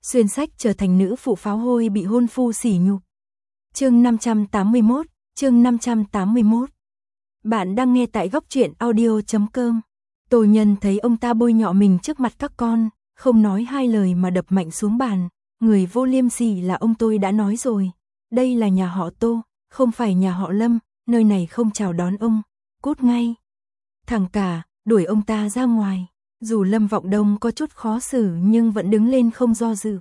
xuyên sách trở thành nữ phụ pháo hôi bị hôn phu sỉ nhục. Chương 581. Bạn đang nghe tại góc truyện audio.com. Tô Nhân thấy ông ta bôi nhọ mình trước mặt các con, không nói hai lời mà đập mạnh xuống bàn. Người vô liêm sỉ là ông tôi đã nói rồi. Đây là nhà họ Tô, không phải nhà họ Lâm, nơi này không chào đón ông. Cút ngay. Thằng cả, đuổi ông ta ra ngoài. Dù Lâm Vọng Đông có chút khó xử nhưng vẫn đứng lên không do dự.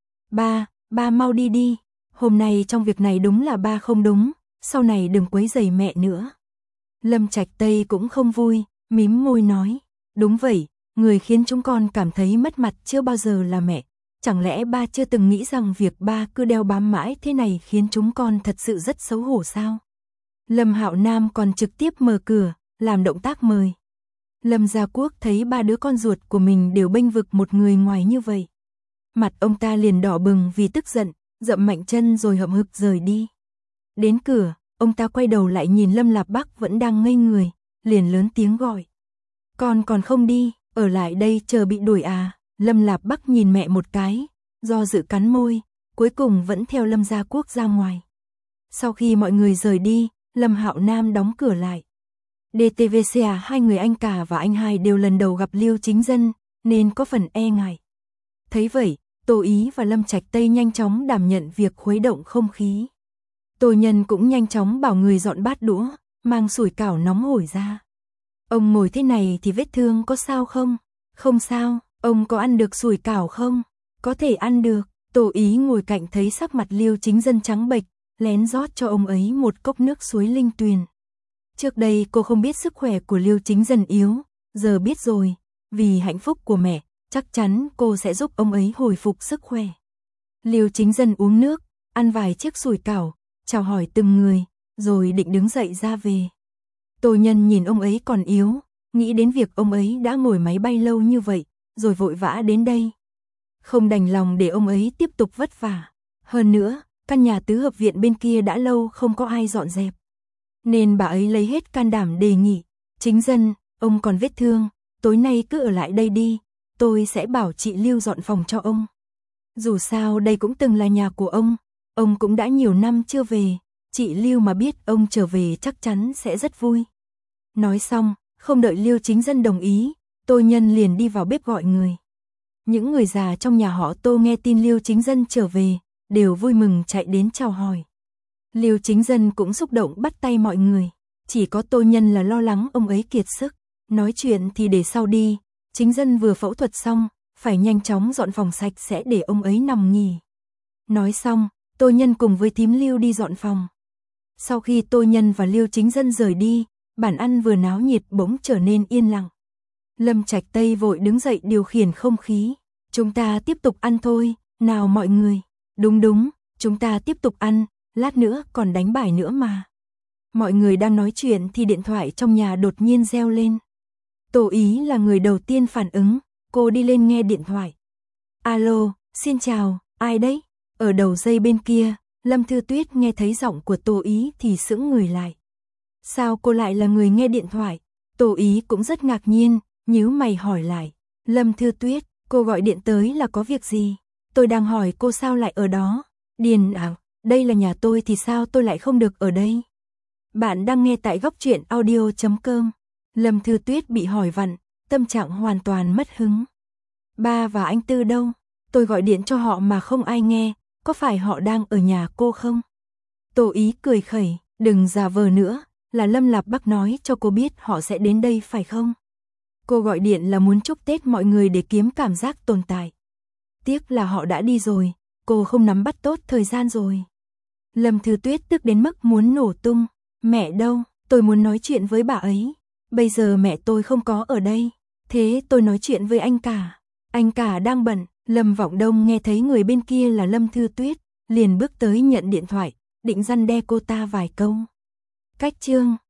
Ba mau đi đi. Hôm nay trong việc này đúng là ba không đúng, sau này đừng quấy rầy mẹ nữa. Lâm Trạch Tây cũng không vui, mím môi nói. Đúng vậy, người khiến chúng con cảm thấy mất mặt chưa bao giờ là mẹ. Chẳng lẽ ba chưa từng nghĩ rằng việc ba cứ đeo bám mãi thế này khiến chúng con thật sự rất xấu hổ sao? Lâm Hạo Nam còn trực tiếp mở cửa, làm động tác mời. Lâm Gia Quốc thấy ba đứa con ruột của mình đều bênh vực một người ngoài như vậy. Mặt ông ta liền đỏ bừng vì tức giận, dậm mạnh chân rồi hậm hực rời đi. Đến cửa, ông ta quay đầu lại nhìn Lâm Lạp Bắc vẫn đang ngây người, liền lớn tiếng gọi. Con còn không đi, ở lại đây chờ bị đuổi à? Lâm Lạp Bắc nhìn mẹ một cái, do dự cắn môi, cuối cùng vẫn theo Lâm Gia Quốc ra ngoài. Sau khi mọi người rời đi, Lâm Hạo Nam đóng cửa lại. DTVCA hai người anh cả và anh hai đều lần đầu gặp Liêu Chính Dân, nên có phần e ngại. Thấy vậy, Tô Ý và Lâm Trạch Tây nhanh chóng đảm nhận việc khuấy động không khí. Tô Nhân cũng nhanh chóng bảo người dọn bát đũa, mang sủi cảo nóng hổi ra. Ông ngồi thế này thì vết thương có sao không? Không sao. Ông có ăn được sủi cảo không? Có thể ăn được. Tô Ý ngồi cạnh thấy sắc mặt Liêu Chính Dân trắng bệch, lén rót cho ông ấy một cốc nước suối linh tuyền. Trước đây cô không biết sức khỏe của Liêu Chính Dân yếu, giờ biết rồi, vì hạnh phúc của mẹ, chắc chắn cô sẽ giúp ông ấy hồi phục sức khỏe. Liêu Chính Dân uống nước, ăn vài chiếc sủi cảo, chào hỏi từng người, rồi định đứng dậy ra về. Tô Nhân nhìn ông ấy còn yếu, nghĩ đến việc ông ấy đã ngồi máy bay lâu như vậy, rồi vội vã đến đây. Không đành lòng để ông ấy tiếp tục vất vả. Hơn nữa, căn nhà tứ hợp viện bên kia đã lâu không có ai dọn dẹp. Nên bà ấy lấy hết can đảm đề nghị. Chính Dân, ông còn vết thương, tối nay cứ ở lại đây đi, tôi sẽ bảo chị Liêu dọn phòng cho ông. Dù sao đây cũng từng là nhà của ông cũng đã nhiều năm chưa về, chị Liêu mà biết ông trở về chắc chắn sẽ rất vui. Nói xong, không đợi Liêu Chính Dân đồng ý, Tô Nhân liền đi vào bếp gọi người. Những người già trong nhà họ Tô nghe tin Liêu Chính Dân trở về, đều vui mừng chạy đến chào hỏi. Liêu Chính Dân cũng xúc động bắt tay mọi người, chỉ có Tô Nhân là lo lắng ông ấy kiệt sức. Nói chuyện thì để sau đi, Chính Dân vừa phẫu thuật xong, phải nhanh chóng dọn phòng sạch sẽ để ông ấy nằm nghỉ. Nói xong, Tô Nhân cùng với thím Liêu đi dọn phòng. Sau khi Tô Nhân và Liêu Chính Dân rời đi, bàn ăn vừa náo nhiệt bỗng trở nên yên lặng. Lâm Trạch Tây vội đứng dậy điều khiển không khí. Chúng ta tiếp tục ăn thôi, nào mọi người. Đúng, chúng ta tiếp tục ăn, lát nữa còn đánh bài nữa mà. Mọi người đang nói chuyện thì điện thoại trong nhà đột nhiên reo lên. Tô Ý là người đầu tiên phản ứng, cô đi lên nghe điện thoại. Alo, xin chào, ai đấy? Ở đầu dây bên kia, Lâm Thư Tuyết nghe thấy giọng của Tô Ý thì sững người lại. Sao cô lại là người nghe điện thoại? Tô Ý cũng rất ngạc nhiên, nhíu mày hỏi lại. Lâm Thư Tuyết, cô gọi điện tới là có việc gì? Tôi đang hỏi cô sao lại ở đó? Điền à, đây là nhà tôi thì sao tôi lại không được ở đây? Bạn đang nghe tại góc truyện audio.com. Lâm Thư Tuyết bị hỏi vặn, tâm trạng hoàn toàn mất hứng. Ba và anh Tư đâu? Tôi gọi điện cho họ mà không ai nghe, có phải họ đang ở nhà cô không? Tô Ý cười khẩy, đừng giả vờ nữa, là Lâm Lạp Bắc nói cho cô biết họ sẽ đến đây phải không? Cô gọi điện là muốn chúc Tết mọi người để kiếm cảm giác tồn tại. Tiếc là họ đã đi rồi, cô không nắm bắt tốt thời gian rồi. Lâm Thư Tuyết tức đến mức muốn nổ tung. Mẹ đâu? Tôi muốn nói chuyện với bà ấy. Bây giờ mẹ tôi không có ở đây. Thế tôi nói chuyện với anh cả. Anh cả đang bận. Lâm Vọng Đông nghe thấy người bên kia là Lâm Thư Tuyết, liền bước tới nhận điện thoại, định răn đe cô ta vài câu. Cách chương